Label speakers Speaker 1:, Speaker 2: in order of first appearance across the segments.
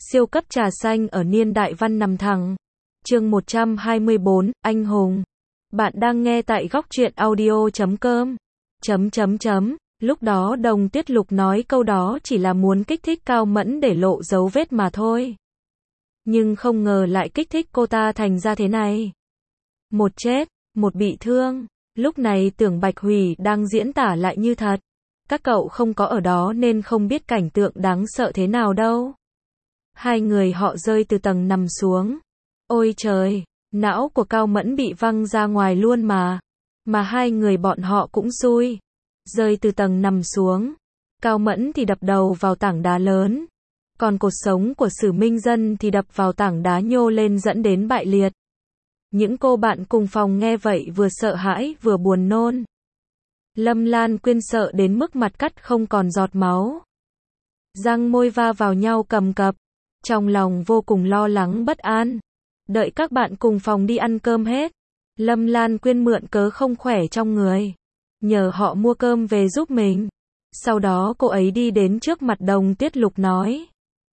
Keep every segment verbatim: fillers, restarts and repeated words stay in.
Speaker 1: Siêu cấp trà xanh ở niên đại văn nằm thẳng. Chương một trăm hai mươi bốn, anh hùng. Bạn đang nghe tại góc truyện audio chấm com. Chấm chấm chấm. Lúc đó Đồng Tuyết Lục nói câu đó chỉ là muốn kích thích Cao Mẫn để lộ dấu vết mà thôi. Nhưng không ngờ lại kích thích cô ta thành ra thế này. Một chết, một bị thương. Lúc này tưởng Bạch Hủy đang diễn tả lại như thật. Các cậu không có ở đó nên không biết cảnh tượng đáng sợ thế nào đâu. Hai người họ rơi từ tầng nằm xuống. Ôi trời, não của Cao Mẫn bị văng ra ngoài luôn mà. Mà hai người bọn họ cũng xui. Rơi từ tầng nằm xuống. Cao Mẫn thì đập đầu vào tảng đá lớn. Còn cột sống của Sử Minh Dân thì đập vào tảng đá nhô lên dẫn đến bại liệt. Những cô bạn cùng phòng nghe vậy vừa sợ hãi vừa buồn nôn. Lâm Lan Quyên sợ đến mức mặt cắt không còn giọt máu. Răng môi va vào nhau cầm cập. Trong lòng vô cùng lo lắng bất an. Đợi các bạn cùng phòng đi ăn cơm hết. Lâm Lan Quyên mượn cớ không khỏe trong người. Nhờ họ mua cơm về giúp mình. Sau đó cô ấy đi đến trước mặt Đồng Tuyết Lục nói.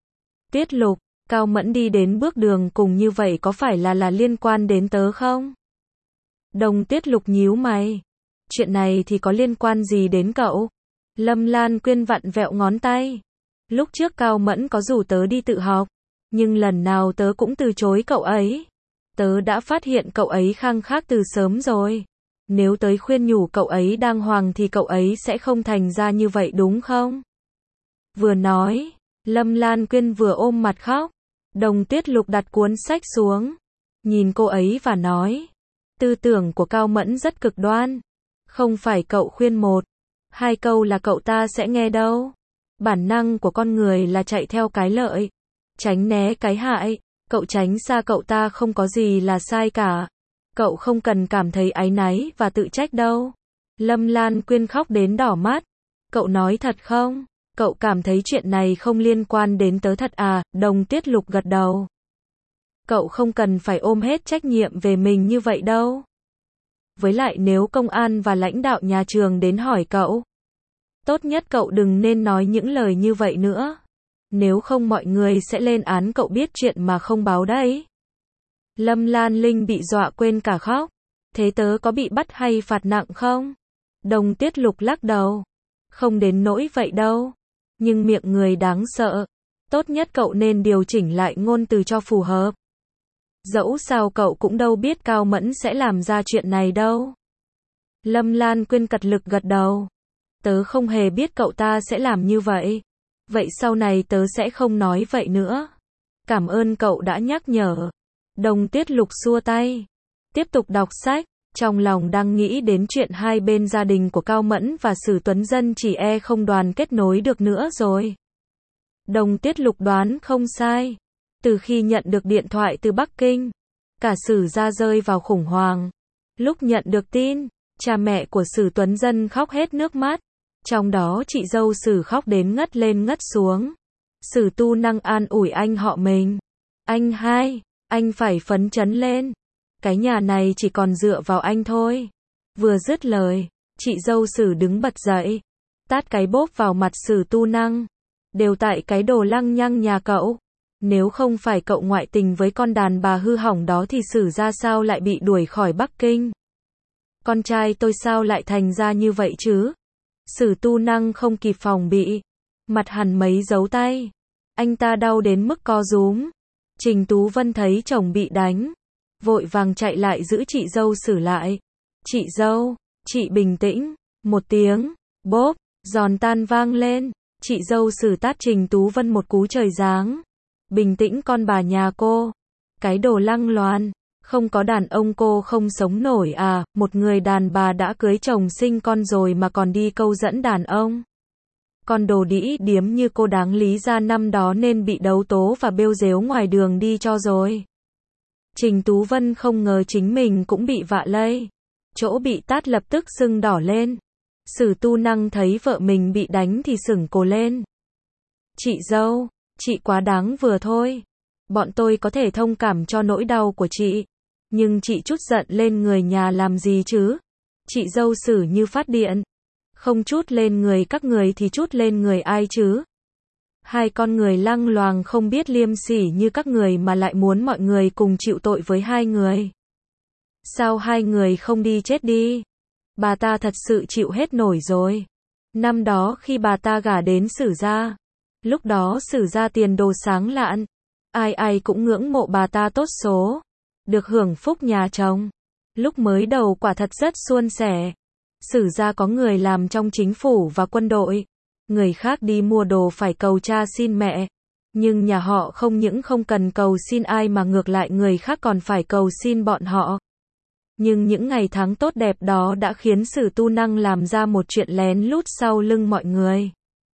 Speaker 1: Tuyết Lục, Cao Mẫn đi đến bước đường cùng như vậy có phải là là liên quan đến tớ không? Đồng Tuyết Lục nhíu mày. Chuyện này thì có liên quan gì đến cậu? Lâm Lan Quyên vặn vẹo ngón tay. Lúc trước Cao Mẫn có rủ tớ đi tự học. Nhưng lần nào tớ cũng từ chối cậu ấy. Tớ đã phát hiện cậu ấy khăng khát từ sớm rồi. Nếu tớ khuyên nhủ cậu ấy đàng hoàng thì cậu ấy sẽ không thành ra như vậy đúng không? Vừa nói, Lâm Lan Quyên vừa ôm mặt khóc. Đồng Tuyết Lục đặt cuốn sách xuống. Nhìn cô ấy và nói. Tư tưởng của Cao Mẫn rất cực đoan. Không phải cậu khuyên một, hai câu là cậu ta sẽ nghe đâu. Bản năng của con người là chạy theo cái lợi, tránh né cái hại. Cậu tránh xa cậu ta không có gì là sai cả. Cậu không cần cảm thấy áy náy và tự trách đâu. Lâm Lan Quyên khóc đến đỏ mắt. Cậu nói thật không? Cậu cảm thấy chuyện này không liên quan đến tớ thật à? Đồng Tuyết Lục gật đầu. Cậu không cần phải ôm hết trách nhiệm về mình như vậy đâu. Với lại nếu công an và lãnh đạo nhà trường đến hỏi cậu, tốt nhất cậu đừng nên nói những lời như vậy nữa. Nếu không mọi người sẽ lên án cậu biết chuyện mà không báo đấy. Lâm Lan Linh bị dọa quên cả khóc. Thế tớ có bị bắt hay phạt nặng không? Đồng Tuyết Lục lắc đầu. Không đến nỗi vậy đâu. Nhưng miệng người đáng sợ. Tốt nhất cậu nên điều chỉnh lại ngôn từ cho phù hợp. Dẫu sao cậu cũng đâu biết Cao Mẫn sẽ làm ra chuyện này đâu. Lâm Lan Quyên cật lực gật đầu. Tớ không hề biết cậu ta sẽ làm như vậy. Vậy sau này tớ sẽ không nói vậy nữa. Cảm ơn cậu đã nhắc nhở. Đồng Tuyết Lục xua tay. Tiếp tục đọc sách. Trong lòng đang nghĩ đến chuyện hai bên gia đình của Cao Mẫn và Sử Tuấn Dân chỉ e không đoàn kết nối được nữa rồi. Đồng Tuyết Lục đoán không sai. Từ khi nhận được điện thoại từ Bắc Kinh, cả Sử gia rơi vào khủng hoảng. Lúc nhận được tin, cha mẹ của Sử Tuấn Dân khóc hết nước mắt. Trong đó chị dâu Sử khóc đến ngất lên ngất xuống. Sử Tu Năng an ủi anh họ mình. Anh hai, anh phải phấn chấn lên. Cái nhà này chỉ còn dựa vào anh thôi. Vừa dứt lời, chị dâu Sử đứng bật dậy. Tát cái bốp vào mặt Sử Tu Năng. Đều tại cái đồ lăng nhăng nhà cậu. Nếu không phải cậu ngoại tình với con đàn bà hư hỏng đó thì Sử ra sao lại bị đuổi khỏi Bắc Kinh? Con trai tôi sao lại thành ra như vậy chứ? Sử Tu Năng không kịp phòng bị. Mặt hằn mấy dấu tay. Anh ta đau đến mức co rúm. Trình Tú Vân thấy chồng bị đánh. Vội vàng chạy lại giữ chị dâu Sử lại. Chị dâu, chị bình tĩnh. Một tiếng, bốp, giòn tan vang lên. Chị dâu Sử tát Trình Tú Vân một cú trời giáng. Bình tĩnh con bà nhà cô. Cái đồ lăng loàn. Không có đàn ông cô không sống nổi à, một người đàn bà đã cưới chồng sinh con rồi mà còn đi câu dẫn đàn ông. Con đồ đĩ điếm như cô đáng lý ra năm đó nên bị đấu tố và bêu dếu ngoài đường đi cho rồi. Trình Tú Vân không ngờ chính mình cũng bị vạ lây. Chỗ bị tát lập tức sưng đỏ lên. Sử Tu Năng thấy vợ mình bị đánh thì sửng cổ lên. Chị dâu, chị quá đáng vừa thôi. Bọn tôi có thể thông cảm cho nỗi đau của chị. Nhưng chị chút giận lên người nhà làm gì chứ? Chị dâu Sử như phát điện. Không chút lên người các người thì chút lên người ai chứ? Hai con người lăng loàng không biết liêm sỉ như các người mà lại muốn mọi người cùng chịu tội với hai người. Sao hai người không đi chết đi? Bà ta thật sự chịu hết nổi rồi. Năm đó khi bà ta gả đến Sử gia, lúc đó Sử gia tiền đồ sáng lạn, ai ai cũng ngưỡng mộ bà ta tốt số, được hưởng phúc nhà chồng. Lúc mới đầu quả thật rất suôn sẻ. Sử gia có người làm trong chính phủ và quân đội, người khác đi mua đồ phải cầu cha xin mẹ, nhưng nhà họ không những không cần cầu xin ai mà ngược lại người khác còn phải cầu xin bọn họ. Nhưng những ngày tháng tốt đẹp đó đã khiến Sử Tu Năng làm ra một chuyện lén lút sau lưng mọi người.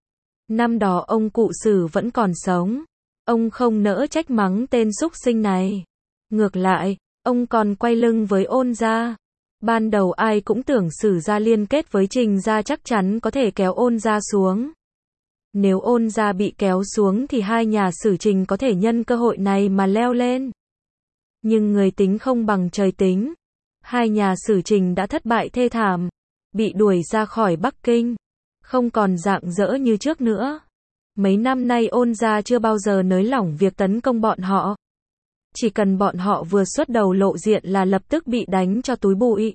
Speaker 1: Năm đó ông cụ Sử vẫn còn sống, ông không nỡ trách mắng tên súc sinh này. Ngược lại, ông còn quay lưng với Ôn gia. Ban đầu ai cũng tưởng Sử gia liên kết với Trình gia chắc chắn có thể kéo Ôn gia xuống. Nếu Ôn gia bị kéo xuống thì hai nhà Sử Trình có thể nhân cơ hội này mà leo lên. Nhưng người tính không bằng trời tính. Hai nhà Sử Trình đã thất bại thê thảm, bị đuổi ra khỏi Bắc Kinh, không còn rạng rỡ như trước nữa. Mấy năm nay Ôn gia chưa bao giờ nới lỏng việc tấn công bọn họ. Chỉ cần bọn họ vừa xuất đầu lộ diện là lập tức bị đánh cho túi bụi.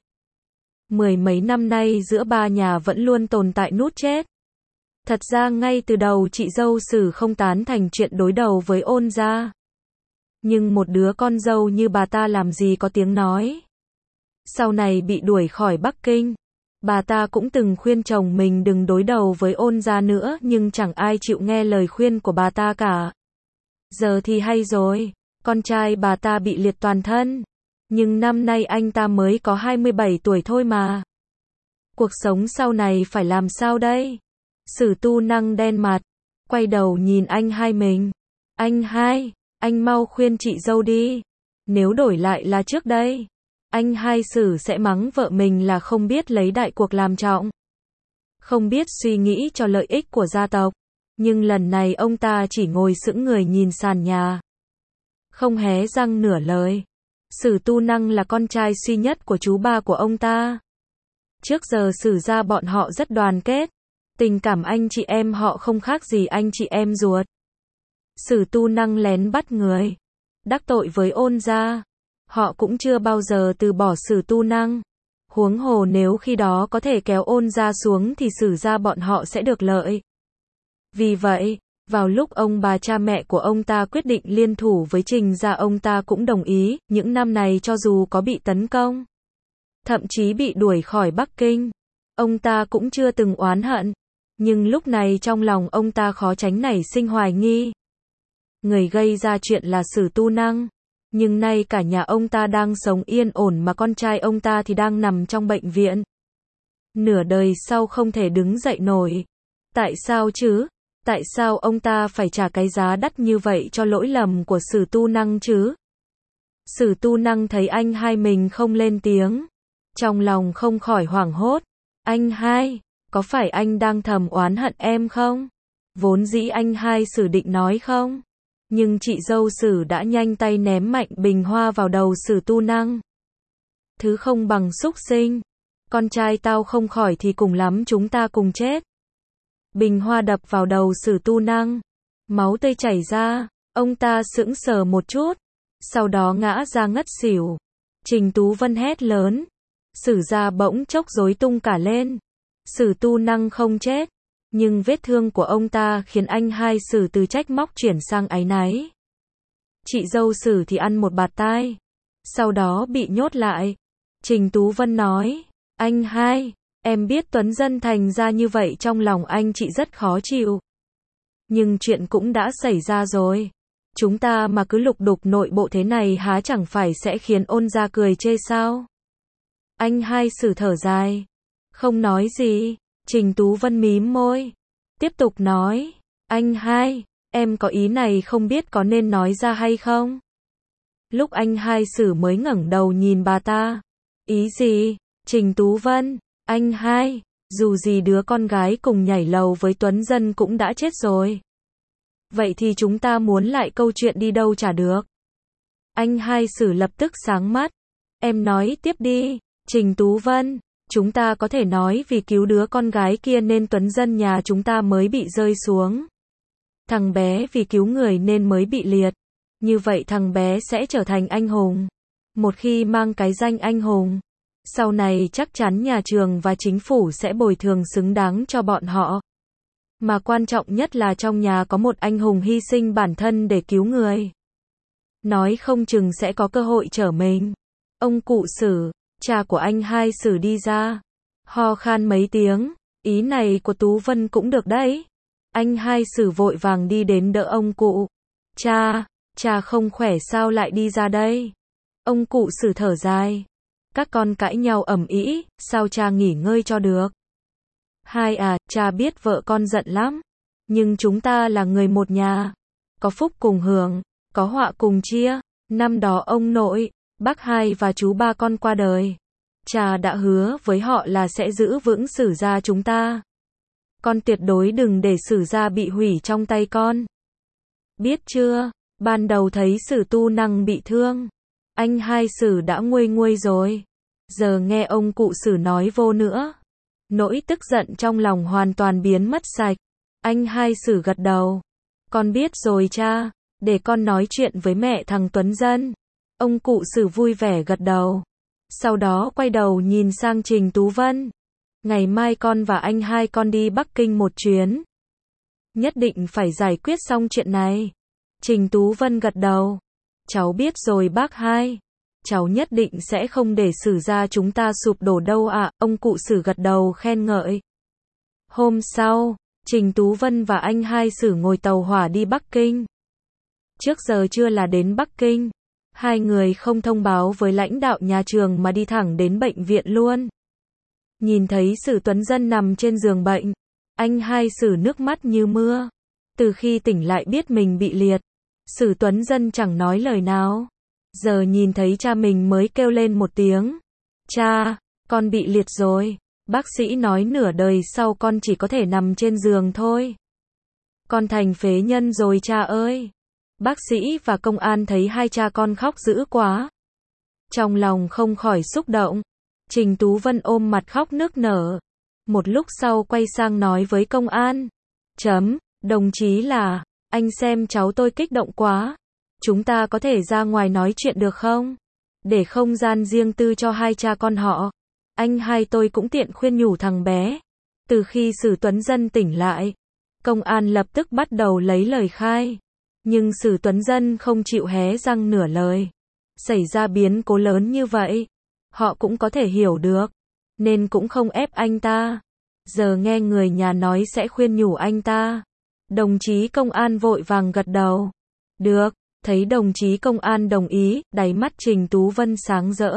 Speaker 1: Mười mấy năm nay giữa ba nhà vẫn luôn tồn tại nút chết. Thật ra ngay từ đầu chị dâu Sử không tán thành chuyện đối đầu với Ôn gia. Nhưng một đứa con dâu như bà ta làm gì có tiếng nói. Sau này bị đuổi khỏi Bắc Kinh, bà ta cũng từng khuyên chồng mình đừng đối đầu với Ôn gia nữa nhưng chẳng ai chịu nghe lời khuyên của bà ta cả. Giờ thì hay rồi, con trai bà ta bị liệt toàn thân, nhưng năm nay anh ta mới có hai mươi bảy tuổi thôi mà. Cuộc sống sau này phải làm sao đây? Sử Tu Năng đen mặt, quay đầu nhìn anh hai mình. Anh hai, anh mau khuyên chị dâu đi. Nếu đổi lại là trước đây, anh hai Sử sẽ mắng vợ mình là không biết lấy đại cuộc làm trọng, không biết suy nghĩ cho lợi ích của gia tộc. Nhưng lần này ông ta chỉ ngồi sững người nhìn sàn nhà, không hé răng nửa lời. Sử Tu Năng là con trai duy nhất của chú ba của ông ta. Trước giờ Sử gia bọn họ rất đoàn kết, tình cảm anh chị em họ không khác gì anh chị em ruột. Sử Tu Năng lén bắt người, đắc tội với Ôn gia, họ cũng chưa bao giờ từ bỏ Sử Tu Năng. Huống hồ nếu khi đó có thể kéo Ôn gia xuống thì Sử gia bọn họ sẽ được lợi. Vì vậy, vào lúc ông bà cha mẹ của ông ta quyết định liên thủ với Trình gia, ông ta cũng đồng ý. Những năm này cho dù có bị tấn công, thậm chí bị đuổi khỏi Bắc Kinh, ông ta cũng chưa từng oán hận. Nhưng lúc này trong lòng ông ta khó tránh nảy sinh hoài nghi. Người gây ra chuyện là Sử Tu Năng, nhưng nay cả nhà ông ta đang sống yên ổn mà con trai ông ta thì đang nằm trong bệnh viện. Nửa đời sau không thể đứng dậy nổi. Tại sao chứ? Tại sao ông ta phải trả cái giá đắt như vậy cho lỗi lầm của Sử Tu Năng chứ? Sử Tu Năng thấy anh hai mình không lên tiếng, trong lòng không khỏi hoảng hốt. Anh hai, có phải anh đang thầm oán hận em không? Vốn dĩ anh hai Sử định nói không, nhưng chị dâu Sử đã nhanh tay ném mạnh bình hoa vào đầu Sử Tu Năng. Thứ không bằng súc sinh, con trai tao không khỏi thì cùng lắm chúng ta cùng chết. Bình hoa đập vào đầu Sử Tu Năng, máu tươi chảy ra, ông ta sững sờ một chút, sau đó ngã ra ngất xỉu. Trình Tú Vân hét lớn, Sử gia bỗng chốc rối tung cả lên. Sử Tu Năng không chết, nhưng vết thương của ông ta khiến anh hai Sử từ trách móc chuyển sang áy náy. Chị dâu Sử thì ăn một bạt tai, sau đó bị nhốt lại. Trình Tú Vân nói, anh hai, em biết Tuấn Dân thành ra như vậy trong lòng anh chị rất khó chịu. Nhưng chuyện cũng đã xảy ra rồi. Chúng ta mà cứ lục đục nội bộ thế này há chẳng phải sẽ khiến Ôn gia cười chê sao? Anh hai Sử thở dài, không nói gì. Trình Tú Vân mím môi, tiếp tục nói, anh hai, em có ý này không biết có nên nói ra hay không? Lúc anh hai Sử mới ngẩng đầu nhìn bà ta. Ý gì? Trình Tú Vân, anh hai, dù gì đứa con gái cùng nhảy lầu với Tuấn Dân cũng đã chết rồi. Vậy thì chúng ta muốn lại câu chuyện đi đâu chả được. Anh hai Sử lập tức sáng mắt. Em nói tiếp đi. Trình Tú Vân, chúng ta có thể nói vì cứu đứa con gái kia nên Tuấn Dân nhà chúng ta mới bị rơi xuống. Thằng bé vì cứu người nên mới bị liệt. Như vậy thằng bé sẽ trở thành anh hùng. Một khi mang cái danh anh hùng, sau này chắc chắn nhà trường và chính phủ sẽ bồi thường xứng đáng cho bọn họ. Mà quan trọng nhất là trong nhà có một anh hùng hy sinh bản thân để cứu người. Nói không chừng sẽ có cơ hội trở mình. Ông cụ Sử, cha của anh hai Sử đi ra. Ho khan mấy tiếng. Ý này của Tú Vân cũng được đấy. Anh hai Sử vội vàng đi đến đỡ ông cụ. Cha, cha không khỏe sao lại đi ra đây? Ông cụ Sử thở dài. Các con cãi nhau ầm ĩ, sao cha nghỉ ngơi cho được? Hai à, cha biết vợ con giận lắm. Nhưng chúng ta là người một nhà. Có phúc cùng hưởng, có họa cùng chia. Năm đó ông nội, bác hai và chú ba con qua đời. Cha đã hứa với họ là sẽ giữ vững Sử gia chúng ta. Con tuyệt đối đừng để Sử gia bị hủy trong tay con. Biết chưa, ban đầu thấy Sử Tu Năng bị thương. Anh hai Sử đã nguôi nguôi rồi. Giờ nghe ông cụ Sử nói vô nữa. Nỗi tức giận trong lòng hoàn toàn biến mất sạch. Anh hai Sử gật đầu. Con biết rồi cha, để con nói chuyện với mẹ thằng Tuấn Dân. Ông cụ Sử vui vẻ gật đầu. Sau đó quay đầu nhìn sang Trình Tú Vân. Ngày mai con và anh hai con đi Bắc Kinh một chuyến. Nhất định phải giải quyết xong chuyện này. Trình Tú Vân gật đầu. Cháu biết rồi bác hai. Cháu nhất định sẽ không để Sử gia chúng ta sụp đổ đâu ạ. À. Ông cụ Sử gật đầu khen ngợi. Hôm sau, Trình Tú Vân và anh hai Sử ngồi tàu hỏa đi Bắc Kinh. Trước giờ trưa là đến Bắc Kinh. Hai người không thông báo với lãnh đạo nhà trường mà đi thẳng đến bệnh viện luôn. Nhìn thấy Sử Tuấn Dân nằm trên giường bệnh, anh hai Sử nước mắt như mưa. Từ khi tỉnh lại biết mình bị liệt, Sử Tuấn Dân chẳng nói lời nào. Giờ nhìn thấy cha mình mới kêu lên một tiếng. Cha, con bị liệt rồi. Bác sĩ nói nửa đời sau con chỉ có thể nằm trên giường thôi. Con thành phế nhân rồi cha ơi. Bác sĩ và công an thấy hai cha con khóc dữ quá. Trong lòng không khỏi xúc động. Trình Tú Vân ôm mặt khóc nức nở. Một lúc sau quay sang nói với công an. Chấm, đồng chí là, anh xem cháu tôi kích động quá. Chúng ta có thể ra ngoài nói chuyện được không? Để không gian riêng tư cho hai cha con họ. Anh hai tôi cũng tiện khuyên nhủ thằng bé. Từ khi Sử Tuấn Dân tỉnh lại, công an lập tức bắt đầu lấy lời khai. Nhưng Sử Tuấn Dân không chịu hé răng nửa lời. Xảy ra biến cố lớn như vậy, họ cũng có thể hiểu được, nên cũng không ép anh ta. Giờ nghe người nhà nói sẽ khuyên nhủ anh ta. Đồng chí công an vội vàng gật đầu. Được, thấy đồng chí công an đồng ý, đáy mắt Trình Tú Vân sáng rỡ.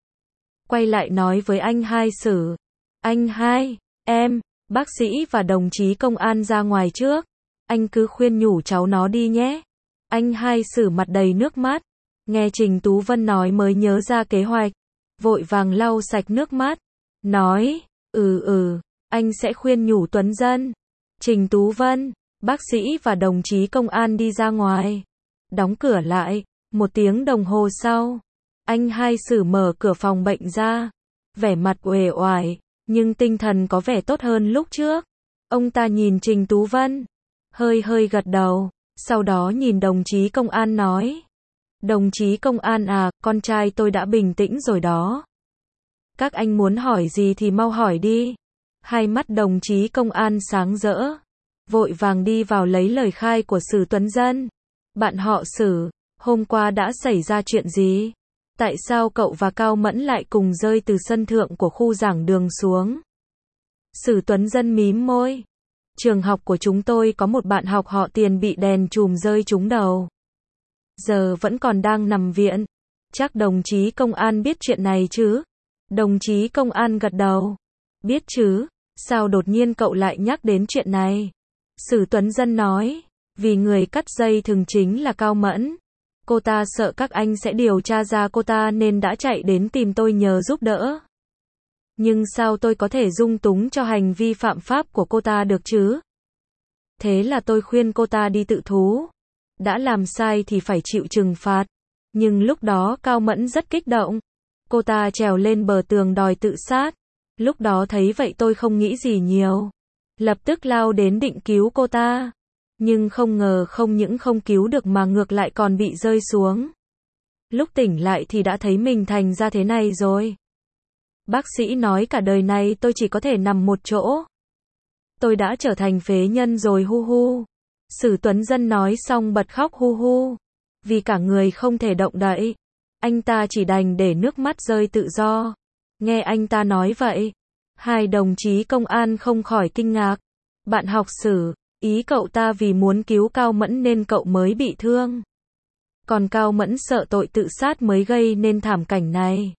Speaker 1: Quay lại nói với anh hai Sử. Anh hai, em, bác sĩ và đồng chí công an ra ngoài trước. Anh cứ khuyên nhủ cháu nó đi nhé. Anh hai Sử mặt đầy nước mắt. Nghe Trình Tú Vân nói mới nhớ ra kế hoạch. Vội vàng lau sạch nước mắt. Nói, ừ ừ, anh sẽ khuyên nhủ Tuấn Dân. Trình Tú Vân, bác sĩ và đồng chí công an đi ra ngoài. Đóng cửa lại. Một tiếng đồng hồ sau, anh hai Sử mở cửa phòng bệnh ra. Vẻ mặt uể oải, nhưng tinh thần có vẻ tốt hơn lúc trước. Ông ta nhìn Trình Tú Vân, hơi hơi gật đầu, sau đó nhìn đồng chí công an nói. Đồng chí công an à, con trai tôi đã bình tĩnh rồi đó. Các anh muốn hỏi gì thì mau hỏi đi. Hai mắt đồng chí công an sáng rỡ, vội vàng đi vào lấy lời khai của Sử Tuấn Dân. Bạn họ Sử, hôm qua đã xảy ra chuyện gì? Tại sao cậu và Cao Mẫn lại cùng rơi từ sân thượng của khu giảng đường xuống? Sử Tuấn Dân mím môi. Trường học của chúng tôi có một bạn học họ Tiền bị đèn chùm rơi trúng đầu. Giờ vẫn còn đang nằm viện. Chắc đồng chí công an biết chuyện này chứ? Đồng chí công an gật đầu. Biết chứ, sao đột nhiên cậu lại nhắc đến chuyện này? Sử Tuấn Dân nói, vì người cắt dây thừng chính là Cao Mẫn. Cô ta sợ các anh sẽ điều tra ra cô ta nên đã chạy đến tìm tôi nhờ giúp đỡ. Nhưng sao tôi có thể dung túng cho hành vi phạm pháp của cô ta được chứ? Thế là tôi khuyên cô ta đi tự thú. Đã làm sai thì phải chịu trừng phạt. Nhưng lúc đó Cao Mẫn rất kích động. Cô ta trèo lên bờ tường đòi tự sát. Lúc đó thấy vậy tôi không nghĩ gì nhiều. Lập tức lao đến định cứu cô ta. Nhưng không ngờ không những không cứu được mà ngược lại còn bị rơi xuống. Lúc tỉnh lại thì đã thấy mình thành ra thế này rồi. Bác sĩ nói cả đời này tôi chỉ có thể nằm một chỗ. Tôi đã trở thành phế nhân rồi hu hu. Sử Tuấn Dân nói xong bật khóc hu hu. Vì cả người không thể động đậy. Anh ta chỉ đành để nước mắt rơi tự do. Nghe anh ta nói vậy, hai đồng chí công an không khỏi kinh ngạc. Bạn học Sử, ý cậu ta vì muốn cứu Cao Mẫn nên cậu mới bị thương. Còn Cao Mẫn sợ tội tự sát mới gây nên thảm cảnh này.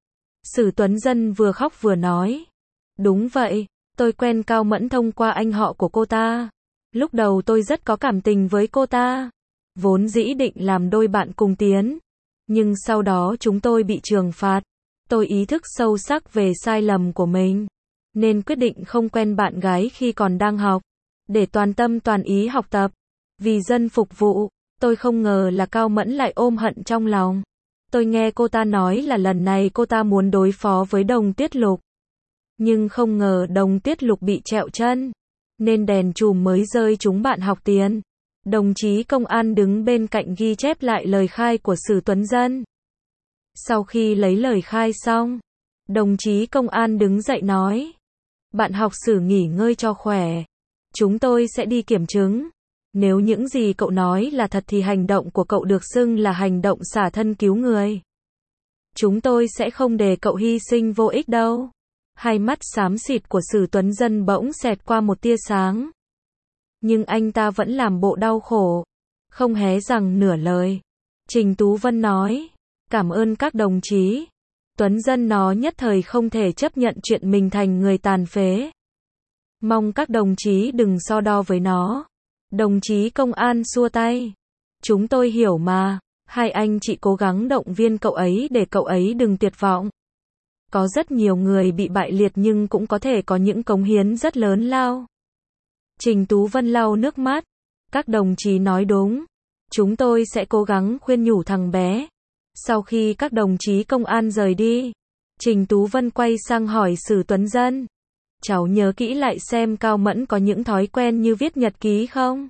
Speaker 1: Sử Tuấn Dân vừa khóc vừa nói. Đúng vậy, tôi quen Cao Mẫn thông qua anh họ của cô ta. Lúc đầu tôi rất có cảm tình với cô ta. Vốn dĩ định làm đôi bạn cùng tiến. Nhưng sau đó chúng tôi bị trừng phạt. Tôi ý thức sâu sắc về sai lầm của mình. Nên quyết định không quen bạn gái khi còn đang học. Để toàn tâm toàn ý học tập. Vì dân phục vụ. Tôi không ngờ là Cao Mẫn lại ôm hận trong lòng. Tôi nghe cô ta nói là lần này cô ta muốn đối phó với Đồng Tuyết Lục. Nhưng không ngờ Đồng Tuyết Lục bị trẹo chân. Nên đèn chùm mới rơi trúng bạn học Tiến. Đồng chí công an đứng bên cạnh ghi chép lại lời khai của Sử Tuấn Dân. Sau khi lấy lời khai xong, đồng chí công an đứng dậy nói. Bạn học Sử nghỉ ngơi cho khỏe. Chúng tôi sẽ đi kiểm chứng. Nếu những gì cậu nói là thật thì hành động của cậu được xưng là hành động xả thân cứu người. Chúng tôi sẽ không để cậu hy sinh vô ích đâu. Hai mắt xám xịt của Sử Tuấn Dân bỗng xẹt qua một tia sáng. Nhưng anh ta vẫn làm bộ đau khổ. Không hé răng nửa lời. Trình Tú Vân nói. Cảm ơn các đồng chí. Tuấn Dân nó nhất thời không thể chấp nhận chuyện mình thành người tàn phế. Mong các đồng chí đừng so đo với nó. Đồng chí công an xua tay. Chúng tôi hiểu mà. Hai anh chị cố gắng động viên cậu ấy để cậu ấy đừng tuyệt vọng. Có rất nhiều người bị bại liệt nhưng cũng có thể có những cống hiến rất lớn lao. Trình Tú Vân lau nước mắt. Các đồng chí nói đúng. Chúng tôi sẽ cố gắng khuyên nhủ thằng bé. Sau khi các đồng chí công an rời đi, Trình Tú Vân quay sang hỏi Sử Tuấn Dân. Cháu nhớ kỹ lại xem Cao Mẫn có những thói quen như viết nhật ký không?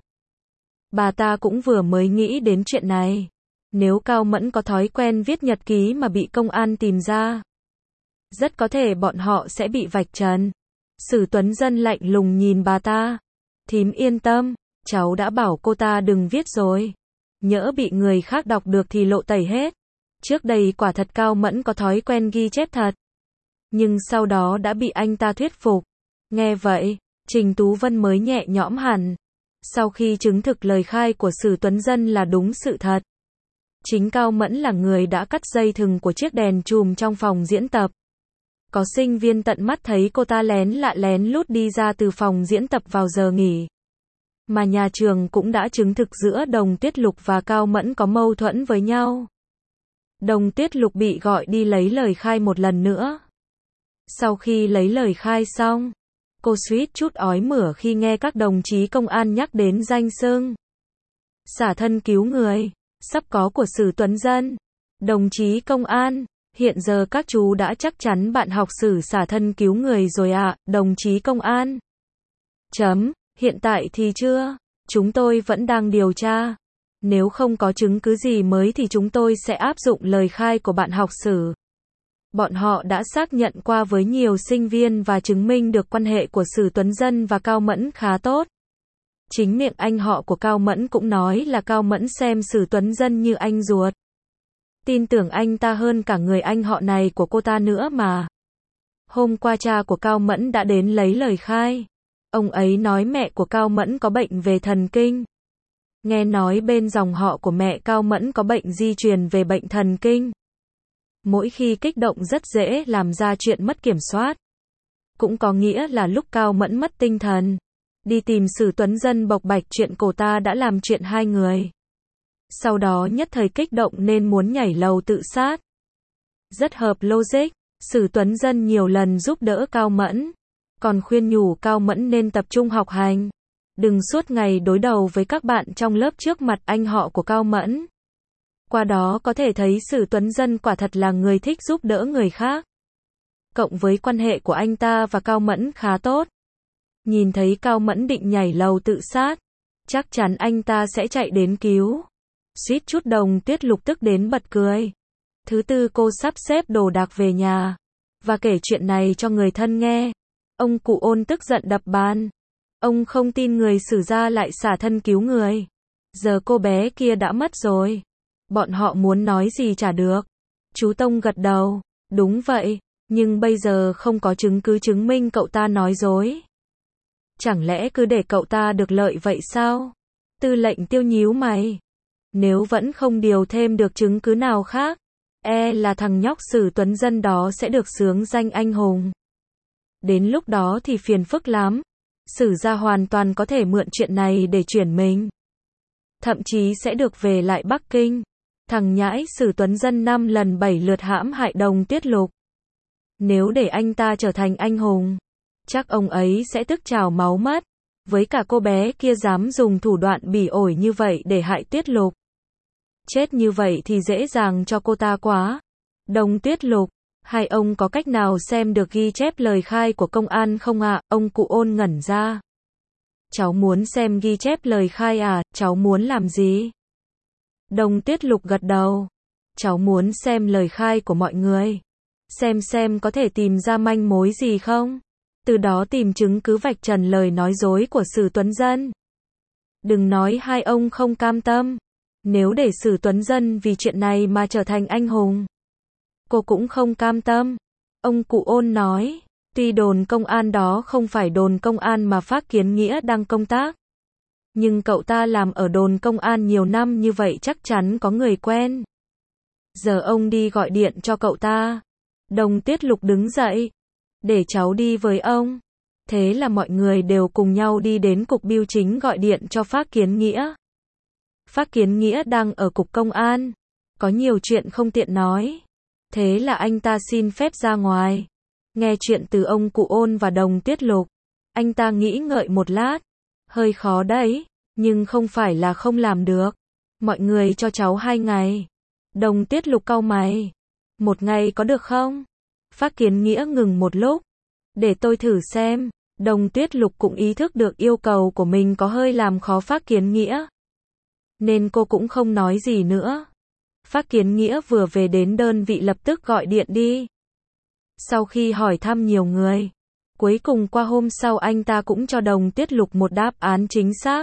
Speaker 1: Bà ta cũng vừa mới nghĩ đến chuyện này. Nếu Cao Mẫn có thói quen viết nhật ký mà bị công an tìm ra, rất có thể bọn họ sẽ bị vạch trần. Sử Tuấn Dân lạnh lùng nhìn bà ta. Thím yên tâm, cháu đã bảo cô ta đừng viết rồi. Nhỡ bị người khác đọc được thì lộ tẩy hết. Trước đây quả thật Cao Mẫn có thói quen ghi chép thật. Nhưng sau đó đã bị anh ta thuyết phục. Nghe vậy, Trình Tú Vân mới nhẹ nhõm hẳn. Sau khi chứng thực lời khai của Sử Tuấn Dân là đúng sự thật. Chính Cao Mẫn là người đã cắt dây thừng của chiếc đèn chùm trong phòng diễn tập. Có sinh viên tận mắt thấy cô ta lén lạ lén lút đi ra từ phòng diễn tập vào giờ nghỉ. Mà nhà trường cũng đã chứng thực giữa Đồng Tuyết Lục và Cao Mẫn có mâu thuẫn với nhau. Đồng Tuyết Lục bị gọi đi lấy lời khai một lần nữa. Sau khi lấy lời khai xong, cô suýt chút ói mửa khi nghe các đồng chí công an nhắc đến danh xưng xả thân cứu người sắp có của Sử Tuấn Dân. Đồng chí công an, hiện giờ các chú đã chắc chắn bạn học Sử xả thân cứu người rồi ạ, à, đồng chí công an. Chấm, hiện tại thì chưa, chúng tôi vẫn đang điều tra. Nếu không có chứng cứ gì mới thì chúng tôi sẽ áp dụng lời khai của bạn học Sử. Bọn họ đã xác nhận qua với nhiều sinh viên và chứng minh được quan hệ của Sử Tuấn Dân và Cao Mẫn khá tốt. Chính miệng anh họ của Cao Mẫn cũng nói là Cao Mẫn xem Sử Tuấn Dân như anh ruột. Tin tưởng anh ta hơn cả người anh họ này của cô ta nữa mà. Hôm qua cha của Cao Mẫn đã đến lấy lời khai. Ông ấy nói mẹ của Cao Mẫn có bệnh về thần kinh. Nghe nói bên dòng họ của mẹ Cao Mẫn có bệnh di truyền về bệnh thần kinh. Mỗi khi kích động rất dễ làm ra chuyện mất kiểm soát. Cũng có nghĩa là lúc Cao Mẫn mất tinh thần, đi tìm Sử Tuấn Dân bộc bạch chuyện cô ta đã làm chuyện hai người. Sau đó nhất thời kích động nên muốn nhảy lầu tự sát. Rất hợp logic, Sử Tuấn Dân nhiều lần giúp đỡ Cao Mẫn, còn khuyên nhủ Cao Mẫn nên tập trung học hành. Đừng suốt ngày đối đầu với các bạn trong lớp trước mặt anh họ của Cao Mẫn. Qua đó có thể thấy Sử Tuấn Dân quả thật là người thích giúp đỡ người khác. Cộng với quan hệ của anh ta và Cao Mẫn khá tốt. Nhìn thấy Cao Mẫn định nhảy lầu tự sát, Chắc chắn anh ta sẽ chạy đến cứu. Suýt chút Đồng Tuyết Lục tức đến bật cười. Thứ tư cô sắp xếp đồ đạc về nhà, và kể chuyện này cho người thân nghe. Ông cụ Ôn tức giận đập bàn. Ông không tin người Sử gia lại xả thân cứu người. Giờ cô bé kia đã mất rồi. Bọn họ muốn nói gì chả được. Chú Tông gật đầu. Đúng vậy, nhưng bây giờ không có chứng cứ chứng minh cậu ta nói dối. Chẳng lẽ cứ để cậu ta được lợi vậy sao? Tư lệnh Tiêu nhíu mày. Nếu vẫn không điều thêm được chứng cứ nào khác, e là thằng nhóc Sử Tuấn Dân đó sẽ được xướng danh anh hùng. Đến lúc đó thì phiền phức lắm. Sử gia hoàn toàn có thể mượn chuyện này để chuyển mình. Thậm chí sẽ được về lại Bắc Kinh. Thằng nhãi Sử Tuấn Dân năm lần bảy lượt hãm hại Đồng Tuyết Lục. Nếu để anh ta trở thành anh hùng, chắc ông ấy sẽ tức trào máu mất. Với cả cô bé kia dám dùng thủ đoạn bỉ ổi như vậy để hại Tuyết Lục. Chết như vậy thì dễ dàng cho cô ta quá. Đồng Tuyết Lục, hai ông có cách nào xem được ghi chép lời khai của công an không ạ? À? Ông cụ Ôn ngẩn ra. Cháu muốn xem ghi chép lời khai à? Cháu muốn làm gì? Đồng Tuyết Lục gật đầu. Cháu muốn xem lời khai của mọi người. Xem xem có thể tìm ra manh mối gì không? Từ đó tìm chứng cứ vạch trần lời nói dối của Sử Tuấn Dân. Đừng nói hai ông không cam tâm. Nếu để Sử Tuấn Dân vì chuyện này mà trở thành anh hùng, cô cũng không cam tâm. Ông cụ Ôn nói, tuy đồn công an đó không phải đồn công an mà Phác Kiến Nghĩa đang công tác, nhưng cậu ta làm ở đồn công an nhiều năm như vậy chắc chắn có người quen. Giờ ông đi gọi điện cho cậu ta. Đồng Tuyết Lục đứng dậy. Để cháu đi với ông. Thế là mọi người đều cùng nhau đi đến cục bưu chính gọi điện cho Phác Kiến Nghĩa. Phác Kiến Nghĩa đang ở cục công an. Có nhiều chuyện không tiện nói. Thế là anh ta xin phép ra ngoài. Nghe chuyện từ ông cụ Ôn và Đồng Tuyết Lục. Anh ta nghĩ ngợi một lát. Hơi khó đấy, nhưng không phải là không làm được. Mọi người cho cháu hai ngày. Đồng Tuyết Lục cau mày. Một ngày có được không? Phác Kiến Nghĩa ngừng một lúc. Để tôi thử xem. Đồng Tuyết Lục cũng ý thức được yêu cầu của mình có hơi làm khó Phác Kiến Nghĩa. Nên cô cũng không nói gì nữa. Phác Kiến Nghĩa vừa về đến đơn vị lập tức gọi điện đi. Sau khi hỏi thăm nhiều người, cuối cùng qua hôm sau anh ta cũng cho Đồng Tuyết Lục một đáp án chính xác.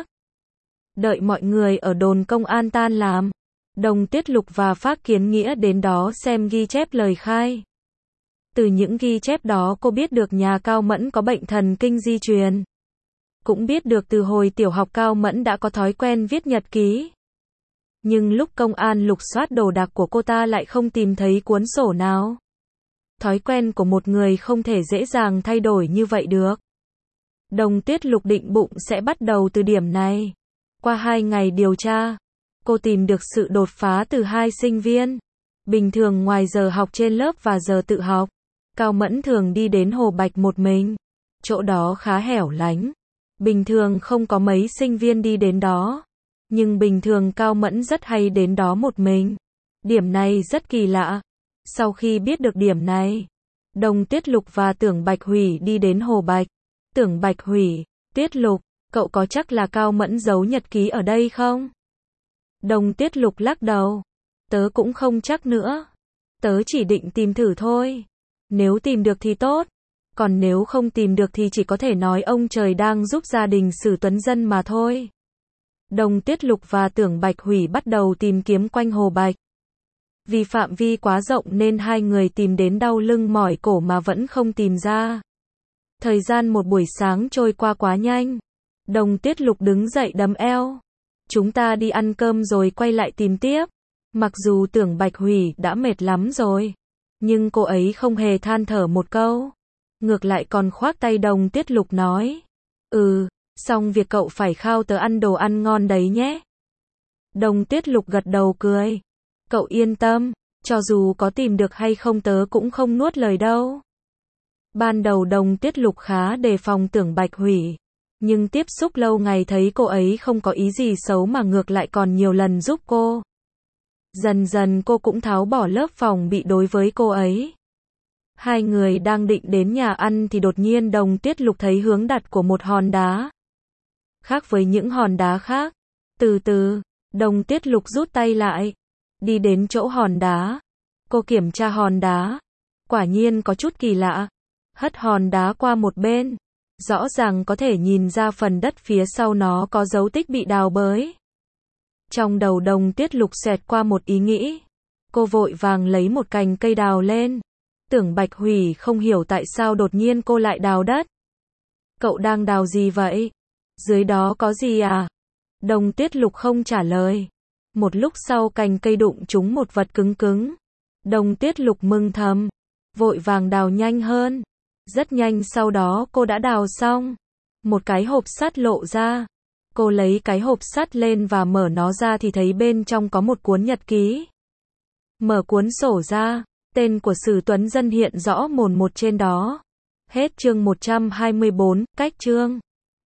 Speaker 1: Đợi mọi người ở đồn công an tan làm, Đồng Tuyết Lục và Phác Kiến Nghĩa đến đó xem ghi chép lời khai. Từ những ghi chép đó cô biết được nhà Cao Mẫn có bệnh thần kinh di truyền. Cũng biết được từ hồi tiểu học Cao Mẫn đã có thói quen viết nhật ký. Nhưng lúc công an lục soát đồ đạc của cô ta lại không tìm thấy cuốn sổ nào. Thói quen của một người không thể dễ dàng thay đổi như vậy được. Đồng Tuyết Lục định bụng sẽ bắt đầu từ điểm này. Qua hai ngày điều tra, cô tìm được sự đột phá từ hai sinh viên. Bình thường ngoài giờ học trên lớp và giờ tự học, Cao Mẫn thường đi đến Hồ Bạch một mình. Chỗ đó khá hẻo lánh. Bình thường không có mấy sinh viên đi đến đó. Nhưng bình thường Cao Mẫn rất hay đến đó một mình. Điểm này rất kỳ lạ. Sau khi biết được điểm này, Đồng Tuyết Lục và Tưởng Bạch Hủy đi đến Hồ Bạch. Tưởng Bạch Hủy, Tuyết Lục, cậu có chắc là Cao Mẫn giấu nhật ký ở đây không? Đồng Tuyết Lục lắc đầu. Tớ cũng không chắc nữa. Tớ chỉ định tìm thử thôi. Nếu tìm được thì tốt. Còn nếu không tìm được thì chỉ có thể nói ông trời đang giúp gia đình Sử Tuấn Dân mà thôi. Đồng Tuyết Lục và Tưởng Bạch Hủy bắt đầu tìm kiếm quanh Hồ Bạch. Vì phạm vi quá rộng nên hai người tìm đến đau lưng mỏi cổ mà vẫn không tìm ra. Thời gian một buổi sáng trôi qua quá nhanh. Đồng Tuyết Lục đứng dậy đấm eo. Chúng ta đi ăn cơm rồi quay lại tìm tiếp. Mặc dù Tưởng Bạch Hủy đã mệt lắm rồi, nhưng cô ấy không hề than thở một câu. Ngược lại còn khoác tay Đồng Tuyết Lục nói. Ừ, xong việc cậu phải khao tớ ăn đồ ăn ngon đấy nhé. Đồng Tuyết Lục gật đầu cười. Cậu yên tâm, cho dù có tìm được hay không tớ cũng không nuốt lời đâu. Ban đầu Đồng Tuyết Lục khá đề phòng Tưởng Bạch Hủy. Nhưng tiếp xúc lâu ngày thấy cô ấy không có ý gì xấu mà ngược lại còn nhiều lần giúp cô. Dần dần cô cũng tháo bỏ lớp phòng bị đối với cô ấy. Hai người đang định đến nhà ăn thì đột nhiên Đồng Tuyết Lục thấy hướng đặt của một hòn đá. Khác với những hòn đá khác. Từ từ, Đồng Tiết Lục rút tay lại. Đi đến chỗ hòn đá. Cô kiểm tra hòn đá. Quả nhiên có chút kỳ lạ. Hất hòn đá qua một bên. Rõ ràng có thể nhìn ra phần đất phía sau nó có dấu tích bị đào bới. Trong đầu Đồng Tiết Lục xẹt qua một ý nghĩ. Cô vội vàng lấy một cành cây đào lên. Tưởng Bạch Hủy không hiểu tại sao đột nhiên cô lại đào đất. Cậu đang đào gì vậy? Dưới đó có gì à? Đồng Tiết Lục không trả lời. Một lúc sau cành cây đụng trúng một vật cứng cứng. Đồng Tiết Lục mừng thầm. Vội vàng đào nhanh hơn. Rất nhanh sau đó cô đã đào xong. Một cái hộp sắt lộ ra. Cô lấy cái hộp sắt lên và mở nó ra thì thấy bên trong có một cuốn nhật ký. Mở cuốn sổ ra, tên của Sử Tuấn Dân hiện rõ mồn một trên đó. Hết chương một trăm hai mươi bốn, cách chương.